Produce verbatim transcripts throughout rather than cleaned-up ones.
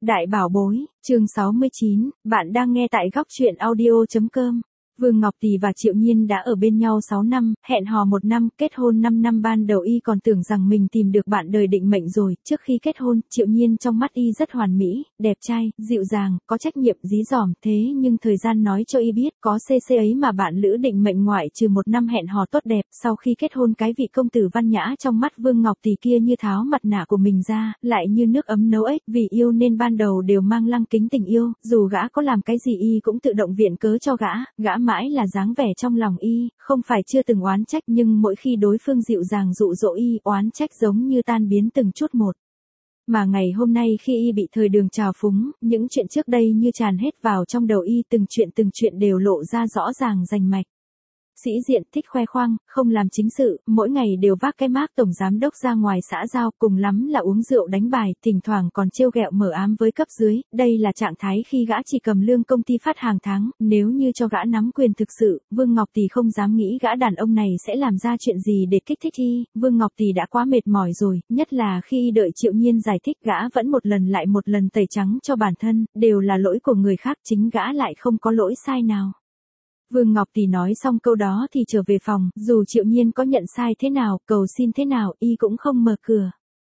Đại bảo bối, chương sáu mươi chín, bạn đang nghe tại góc truyện audio chấm com. Vương Ngọc Tỷ và Triệu Nhiên đã ở bên nhau sáu năm, hẹn hò một năm, kết hôn năm năm. Ban đầu y còn tưởng rằng mình tìm được bạn đời định mệnh rồi. Trước khi kết hôn, Triệu Nhiên trong mắt y rất hoàn mỹ, đẹp trai, dịu dàng, có trách nhiệm, dí dỏm. Thế nhưng thời gian nói cho y biết, có cc ấy mà bạn lữ định mệnh ngoại trừ một năm hẹn hò tốt đẹp. Sau khi kết hôn, cái vị công tử văn nhã trong mắt Vương Ngọc Tỷ kia như tháo mặt nạ của mình ra, lại như nước ấm nấu ếch. Vì yêu nên ban đầu đều mang lăng kính tình yêu, dù gã có làm cái gì y cũng tự động viện cớ cho gã. Gã mãi là dáng vẻ trong lòng y, không phải chưa từng oán trách, nhưng mỗi khi đối phương dịu dàng dụ dỗ y, oán trách giống như tan biến từng chút một. Mà ngày hôm nay khi y bị thời đường trào phúng, những chuyện trước đây như tràn hết vào trong đầu y, từng chuyện từng chuyện đều lộ ra rõ ràng rành mạch. Sĩ diện, thích khoe khoang, không làm chính sự, mỗi ngày đều vác cái mác tổng giám đốc ra ngoài xã giao, cùng lắm là uống rượu đánh bài, thỉnh thoảng còn trêu ghẹo mở ám với cấp dưới. Đây là trạng thái khi gã chỉ cầm lương công ty phát hàng tháng. Nếu như cho gã nắm quyền thực sự, Vương Ngọc Tỷ không dám nghĩ gã đàn ông này sẽ làm ra chuyện gì để kích thích y. Vương Ngọc Tỷ đã quá mệt mỏi rồi, nhất là khi đợi Triệu Nhiên giải thích, gã vẫn một lần lại một lần tẩy trắng cho bản thân, đều là lỗi của người khác, chính gã lại không có lỗi sai nào. Vương Ngọc Tỷ nói xong câu đó thì trở về phòng, dù Triệu Nhiên có nhận sai thế nào, cầu xin thế nào, y cũng không mở cửa.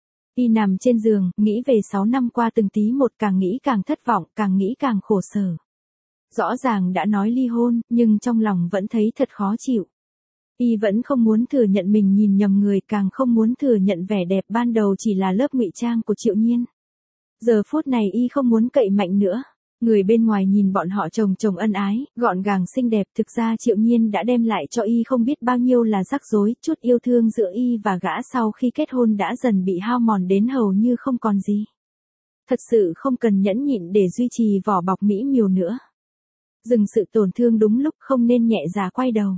Y nằm trên giường, nghĩ về sáu năm qua từng tí một, càng nghĩ càng thất vọng, càng nghĩ càng khổ sở. Rõ ràng đã nói ly hôn, nhưng trong lòng vẫn thấy thật khó chịu. Y vẫn không muốn thừa nhận mình nhìn nhầm người, càng không muốn thừa nhận vẻ đẹp ban đầu chỉ là lớp ngụy trang của Triệu Nhiên. Giờ phút này y không muốn cậy mạnh nữa. Người bên ngoài nhìn bọn họ chồng chồng ân ái, gọn gàng xinh đẹp, thực ra Triệu Nhiên đã đem lại cho y không biết bao nhiêu là rắc rối. Chút yêu thương giữa y và gã sau khi kết hôn đã dần bị hao mòn đến hầu như không còn gì. Thật sự không cần nhẫn nhịn để duy trì vỏ bọc mỹ miều nữa. Dừng sự tổn thương đúng lúc, không nên nhẹ dạ quay đầu.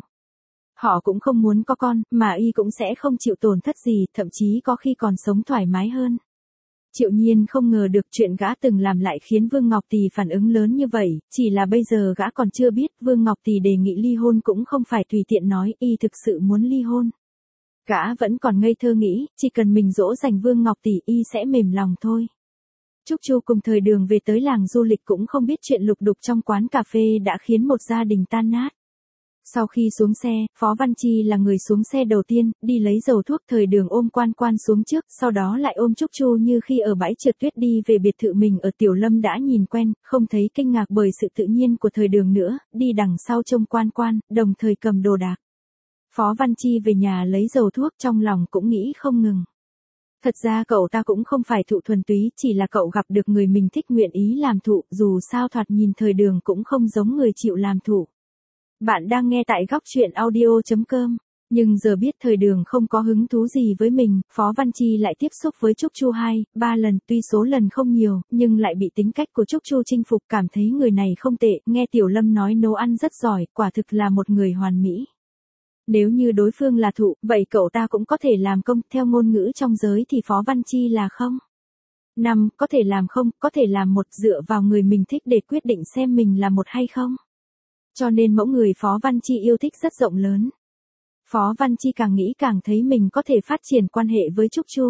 Họ cũng không muốn có con, mà y cũng sẽ không chịu tổn thất gì, thậm chí có khi còn sống thoải mái hơn. Triệu Nhiên không ngờ được chuyện gã từng làm lại khiến Vương Ngọc Tỷ phản ứng lớn như vậy, chỉ là bây giờ gã còn chưa biết Vương Ngọc Tỷ đề nghị ly hôn cũng không phải tùy tiện nói, y thực sự muốn ly hôn. Gã vẫn còn ngây thơ nghĩ, chỉ cần mình dỗ dành Vương Ngọc Tỷ y sẽ mềm lòng thôi. Trúc Chu cùng thời đường về tới làng du lịch cũng không biết chuyện lục đục trong quán cà phê đã khiến một gia đình tan nát. Sau khi xuống xe, Phó Văn Chi là người xuống xe đầu tiên, đi lấy dầu thuốc. Thời đường ôm Quan Quan xuống trước, sau đó lại ôm Trúc Chu như khi ở bãi trượt tuyết đi về biệt thự mình ở Tiểu Lâm đã nhìn quen, không thấy kinh ngạc bởi sự tự nhiên của thời đường nữa, đi đằng sau trông Quan Quan, đồng thời cầm đồ đạc. Phó Văn Chi về nhà lấy dầu thuốc, trong lòng cũng nghĩ không ngừng. Thật ra cậu ta cũng không phải thụ thuần túy, chỉ là cậu gặp được người mình thích nguyện ý làm thụ, dù sao thoạt nhìn thời đường cũng không giống người chịu làm thụ. Bạn đang nghe tại góc truyện audio chấm com, nhưng giờ biết thời đường không có hứng thú gì với mình, Phó Văn Chi lại tiếp xúc với Trúc Chu hai, ba lần, tuy số lần không nhiều, nhưng lại bị tính cách của Trúc Chu chinh phục, cảm thấy người này không tệ, nghe Tiểu Lâm nói nấu ăn rất giỏi, quả thực là một người hoàn mỹ. Nếu như đối phương là thụ, vậy cậu ta cũng có thể làm công, theo ngôn ngữ trong giới thì Phó Văn Chi là không. Năm, có thể làm không, có thể làm một, dựa vào người mình thích để quyết định xem mình là một hay không. Cho nên mẫu người Phó Văn Chi yêu thích rất rộng lớn. Phó Văn Chi càng nghĩ càng thấy mình có thể phát triển quan hệ với Trúc Chu.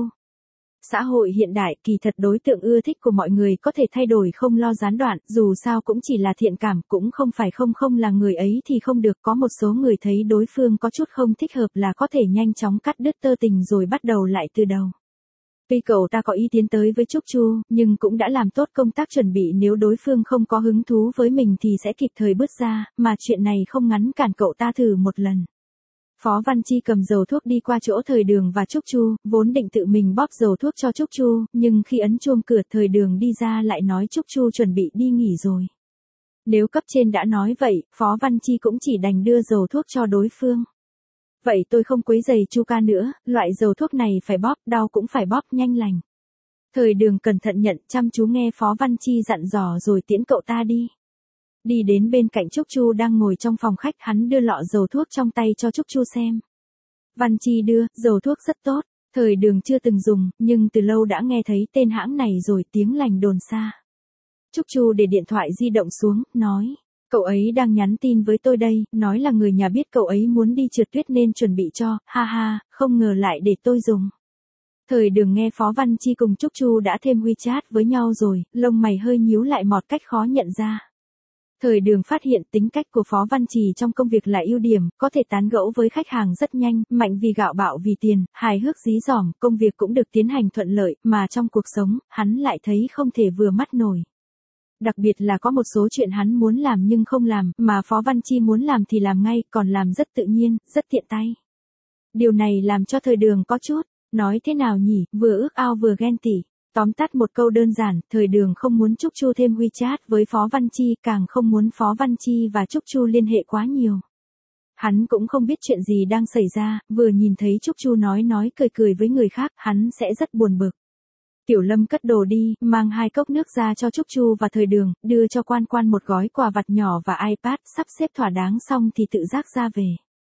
Xã hội hiện đại, kỳ thật đối tượng ưa thích của mọi người có thể thay đổi không lo gián đoạn, dù sao cũng chỉ là thiện cảm, cũng không phải không không là người ấy thì không được. Có một số người thấy đối phương có chút không thích hợp là có thể nhanh chóng cắt đứt tơ tình rồi bắt đầu lại từ đầu. Tuy cậu ta có ý tiến tới với Trúc Chu, nhưng cũng đã làm tốt công tác chuẩn bị, nếu đối phương không có hứng thú với mình thì sẽ kịp thời bước ra, mà chuyện này không ngăn cản cậu ta thử một lần. Phó Văn Chi cầm dầu thuốc đi qua chỗ thời đường và Trúc Chu, vốn định tự mình bóp dầu thuốc cho Trúc Chu, nhưng khi ấn chuông cửa thời đường đi ra lại nói Trúc Chu chuẩn bị đi nghỉ rồi. Nếu cấp trên đã nói vậy, Phó Văn Chi cũng chỉ đành đưa dầu thuốc cho đối phương. Vậy tôi không quấy giày Chu ca nữa, loại dầu thuốc này phải bóp, đau cũng phải bóp, nhanh lành. Thời đường cẩn thận nhận, chăm chú nghe Phó Văn Chi dặn dò rồi tiễn cậu ta đi. Đi đến bên cạnh Trúc Chu đang ngồi trong phòng khách, hắn đưa lọ dầu thuốc trong tay cho Trúc Chu xem. Văn Chi đưa, dầu thuốc rất tốt, thời đường chưa từng dùng, nhưng từ lâu đã nghe thấy tên hãng này rồi, tiếng lành đồn xa. Trúc Chu để điện thoại di động xuống, nói. Cậu ấy đang nhắn tin với tôi đây, nói là người nhà biết cậu ấy muốn đi trượt tuyết nên chuẩn bị cho, ha ha, không ngờ lại để tôi dùng. Thời Đường nghe Phó Văn Chi cùng Trúc Chu đã thêm WeChat với nhau rồi, lông mày hơi nhíu lại một cách khó nhận ra. Thời Đường phát hiện tính cách của Phó Văn Trì trong công việc là ưu điểm, có thể tán gẫu với khách hàng rất nhanh, mạnh vì gạo bạo vì tiền, hài hước dí dỏm, công việc cũng được tiến hành thuận lợi, mà trong cuộc sống, hắn lại thấy không thể vừa mắt nổi. Đặc biệt là có một số chuyện hắn muốn làm nhưng không làm, mà Phó Văn Chi muốn làm thì làm ngay, còn làm rất tự nhiên, rất tiện tay. Điều này làm cho Thời Đường có chút, nói thế nào nhỉ, vừa ước ao vừa ghen tị. Tóm tắt một câu đơn giản, Thời Đường không muốn Trúc Chu thêm WeChat với Phó Văn Chi, càng không muốn Phó Văn Chi và Trúc Chu liên hệ quá nhiều. Hắn cũng không biết chuyện gì đang xảy ra, vừa nhìn thấy Trúc Chu nói nói cười cười với người khác, hắn sẽ rất buồn bực. Tiểu Lâm cất đồ đi, mang hai cốc nước ra cho Trúc Chu và Thời Đường, đưa cho Quan Quan một gói quà vặt nhỏ và iPad, sắp xếp thỏa đáng xong thì tự giác ra về.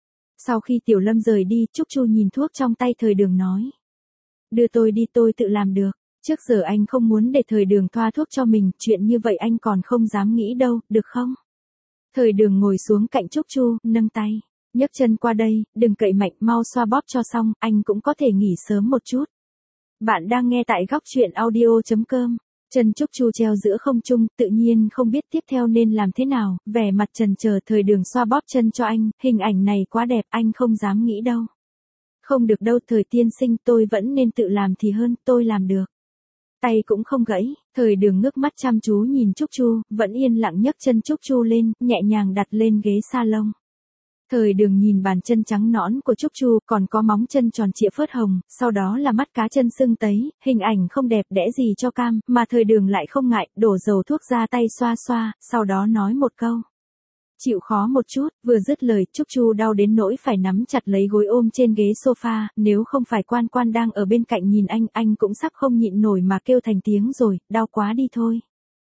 Sau khi Tiểu Lâm rời đi, Trúc Chu nhìn thuốc trong tay Thời Đường nói. Đưa tôi đi, tôi tự làm được. Trước giờ anh không muốn để Thời Đường thoa thuốc cho mình, chuyện như vậy anh còn không dám nghĩ đâu, được không? Thời Đường ngồi xuống cạnh Trúc Chu, nâng tay, nhấc chân qua đây, đừng cậy mạnh, mau xoa bóp cho xong, anh cũng có thể nghỉ sớm một chút. Bạn đang nghe tại góc truyện audio chấm com. Chân Trúc Chu treo giữa không trung, tự nhiên không biết tiếp theo nên làm thế nào, vẻ mặt chần chờ. Thời Đường xoa bóp chân cho anh, hình ảnh này quá đẹp, anh không dám nghĩ đâu. Không được đâu Thời tiên sinh, tôi vẫn nên tự làm thì hơn, tôi làm được. Tay cũng không gãy, Thời Đường ngước mắt chăm chú nhìn Trúc Chu, vẫn yên lặng nhấc chân Trúc Chu lên, nhẹ nhàng đặt lên ghế salon. Thời Đường nhìn bàn chân trắng nõn của Trúc Chu, còn có móng chân tròn trịa phớt hồng, sau đó là mắt cá chân sưng tấy, hình ảnh không đẹp đẽ gì cho cam, mà Thời Đường lại không ngại, đổ dầu thuốc ra tay xoa xoa, sau đó nói một câu. Chịu khó một chút, vừa dứt lời, Trúc Chu đau đến nỗi phải nắm chặt lấy gối ôm trên ghế sofa, nếu không phải Quan Quan đang ở bên cạnh nhìn anh, anh cũng sắp không nhịn nổi mà kêu thành tiếng rồi, đau quá đi thôi.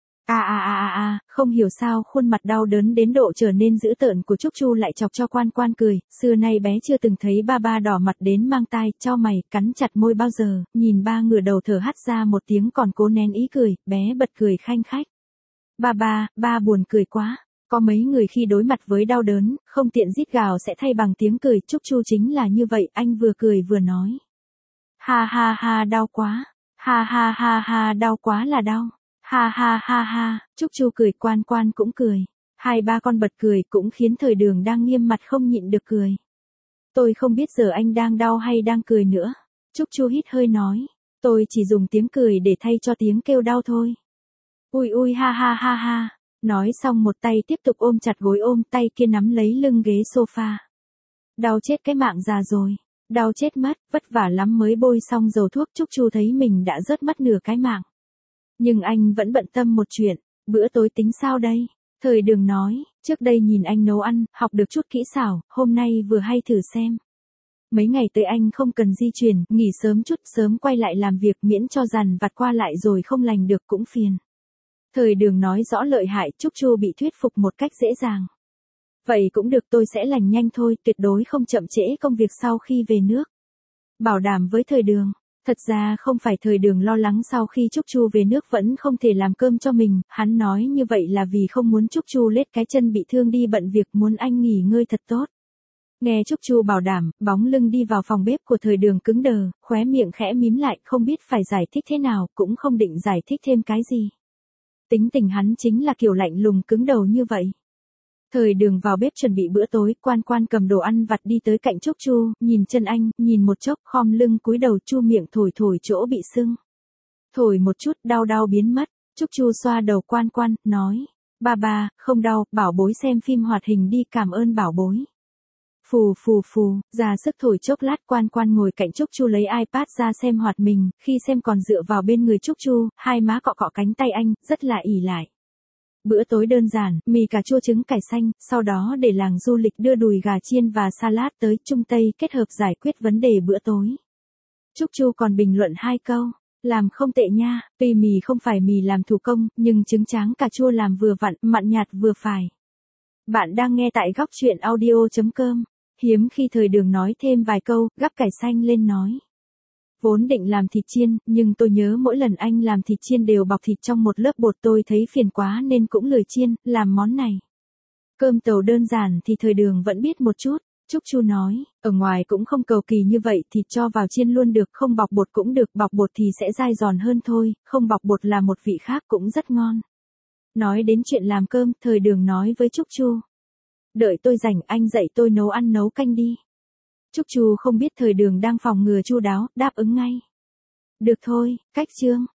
À à à à à, không hiểu sao khuôn mặt đau đớn đến độ trở nên dữ tợn của Trúc Chu lại chọc cho Quan Quan cười, xưa nay bé chưa từng thấy ba ba đỏ mặt đến mang tai, chau mày, cắn chặt môi bao giờ, nhìn ba ngửa đầu thở hắt ra một tiếng còn cố nén ý cười, bé bật cười khanh khách. Ba ba, ba buồn cười quá. Có mấy người khi đối mặt với đau đớn, không tiện rít gào sẽ thay bằng tiếng cười, Trúc Chu chính là như vậy, anh vừa cười vừa nói. Ha ha ha đau quá, ha ha ha ha đau quá là đau, ha ha ha ha, Trúc Chu cười, Quan Quan cũng cười, hai ba con bật cười cũng khiến Thời Đường đang nghiêm mặt không nhịn được cười. Tôi không biết giờ anh đang đau hay đang cười nữa, Trúc Chu hít hơi nói, tôi chỉ dùng tiếng cười để thay cho tiếng kêu đau thôi. Ui ui ha ha ha ha. Nói xong một tay tiếp tục ôm chặt gối ôm, tay kia nắm lấy lưng ghế sofa. Đau chết cái mạng già rồi, đau chết mất, vất vả lắm mới bôi xong dầu thuốc. Trúc Chu thấy mình đã rớt mất nửa cái mạng. Nhưng anh vẫn bận tâm một chuyện, bữa tối tính sao đây? Thời Đường nói, trước đây nhìn anh nấu ăn, học được chút kỹ xảo, hôm nay vừa hay thử xem. Mấy ngày tới anh không cần di chuyển, nghỉ sớm chút, sớm quay lại làm việc miễn cho dằn vặt qua lại rồi không lành được cũng phiền. Thời Đường nói rõ lợi hại, Trúc Chu bị thuyết phục một cách dễ dàng. Vậy cũng được, tôi sẽ lành nhanh thôi, tuyệt đối không chậm trễ công việc sau khi về nước. Bảo đảm với Thời Đường. Thật ra không phải Thời Đường lo lắng sau khi Trúc Chu về nước vẫn không thể làm cơm cho mình, hắn nói như vậy là vì không muốn Trúc Chu lết cái chân bị thương đi bận việc, muốn anh nghỉ ngơi thật tốt. Nghe Trúc Chu bảo đảm, bóng lưng đi vào phòng bếp của Thời Đường cứng đờ, khóe miệng khẽ mím lại, không biết phải giải thích thế nào, cũng không định giải thích thêm cái gì. Tính tình hắn chính là kiểu lạnh lùng cứng đầu như vậy. Thời Đường vào bếp chuẩn bị bữa tối, Quan Quan cầm đồ ăn vặt đi tới cạnh Trúc Chu, nhìn chân anh, nhìn một chốc, khom lưng cúi đầu, chu miệng thổi thổi chỗ bị sưng. Thổi một chút, đau đau biến mất. Trúc Chu xoa đầu Quan Quan, nói, ba ba, không đau, bảo bối xem phim hoạt hình đi, cảm ơn bảo bối. Phù phù phù, ra sức thổi chốc lát. Quan Quan ngồi cạnh Trúc Chu lấy iPad ra xem hoạt mình, khi xem còn dựa vào bên người Trúc Chu, hai má cọ cọ cánh tay anh, rất là ỉ lại. Bữa tối đơn giản, mì cà chua trứng cải xanh, sau đó để làng du lịch đưa đùi gà chiên và salad tới, Trung Tây kết hợp giải quyết vấn đề bữa tối. Trúc Chu còn bình luận hai câu, làm không tệ nha, tuy mì không phải mì làm thủ công, nhưng trứng tráng cà chua làm vừa vặn, mặn nhạt vừa phải. Bạn đang nghe tại góc truyện audio chấm com. Hiếm khi Thời Đường nói thêm vài câu, gắp cải xanh lên nói. Vốn định làm thịt chiên, nhưng tôi nhớ mỗi lần anh làm thịt chiên đều bọc thịt trong một lớp bột, tôi thấy phiền quá nên cũng lười chiên, làm món này. Cơm tàu đơn giản thì Thời Đường vẫn biết một chút, Trúc Chu nói, ở ngoài cũng không cầu kỳ như vậy, thịt cho vào chiên luôn được, không bọc bột cũng được, bọc bột thì sẽ dai giòn hơn thôi, không bọc bột là một vị khác cũng rất ngon. Nói đến chuyện làm cơm, Thời Đường nói với Trúc Chu. Đợi tôi rảnh anh dạy tôi nấu ăn nấu canh đi. Trúc Chu không biết Thời Đường đang phòng ngừa chu đáo, đáp ứng ngay. Được thôi, cách chương.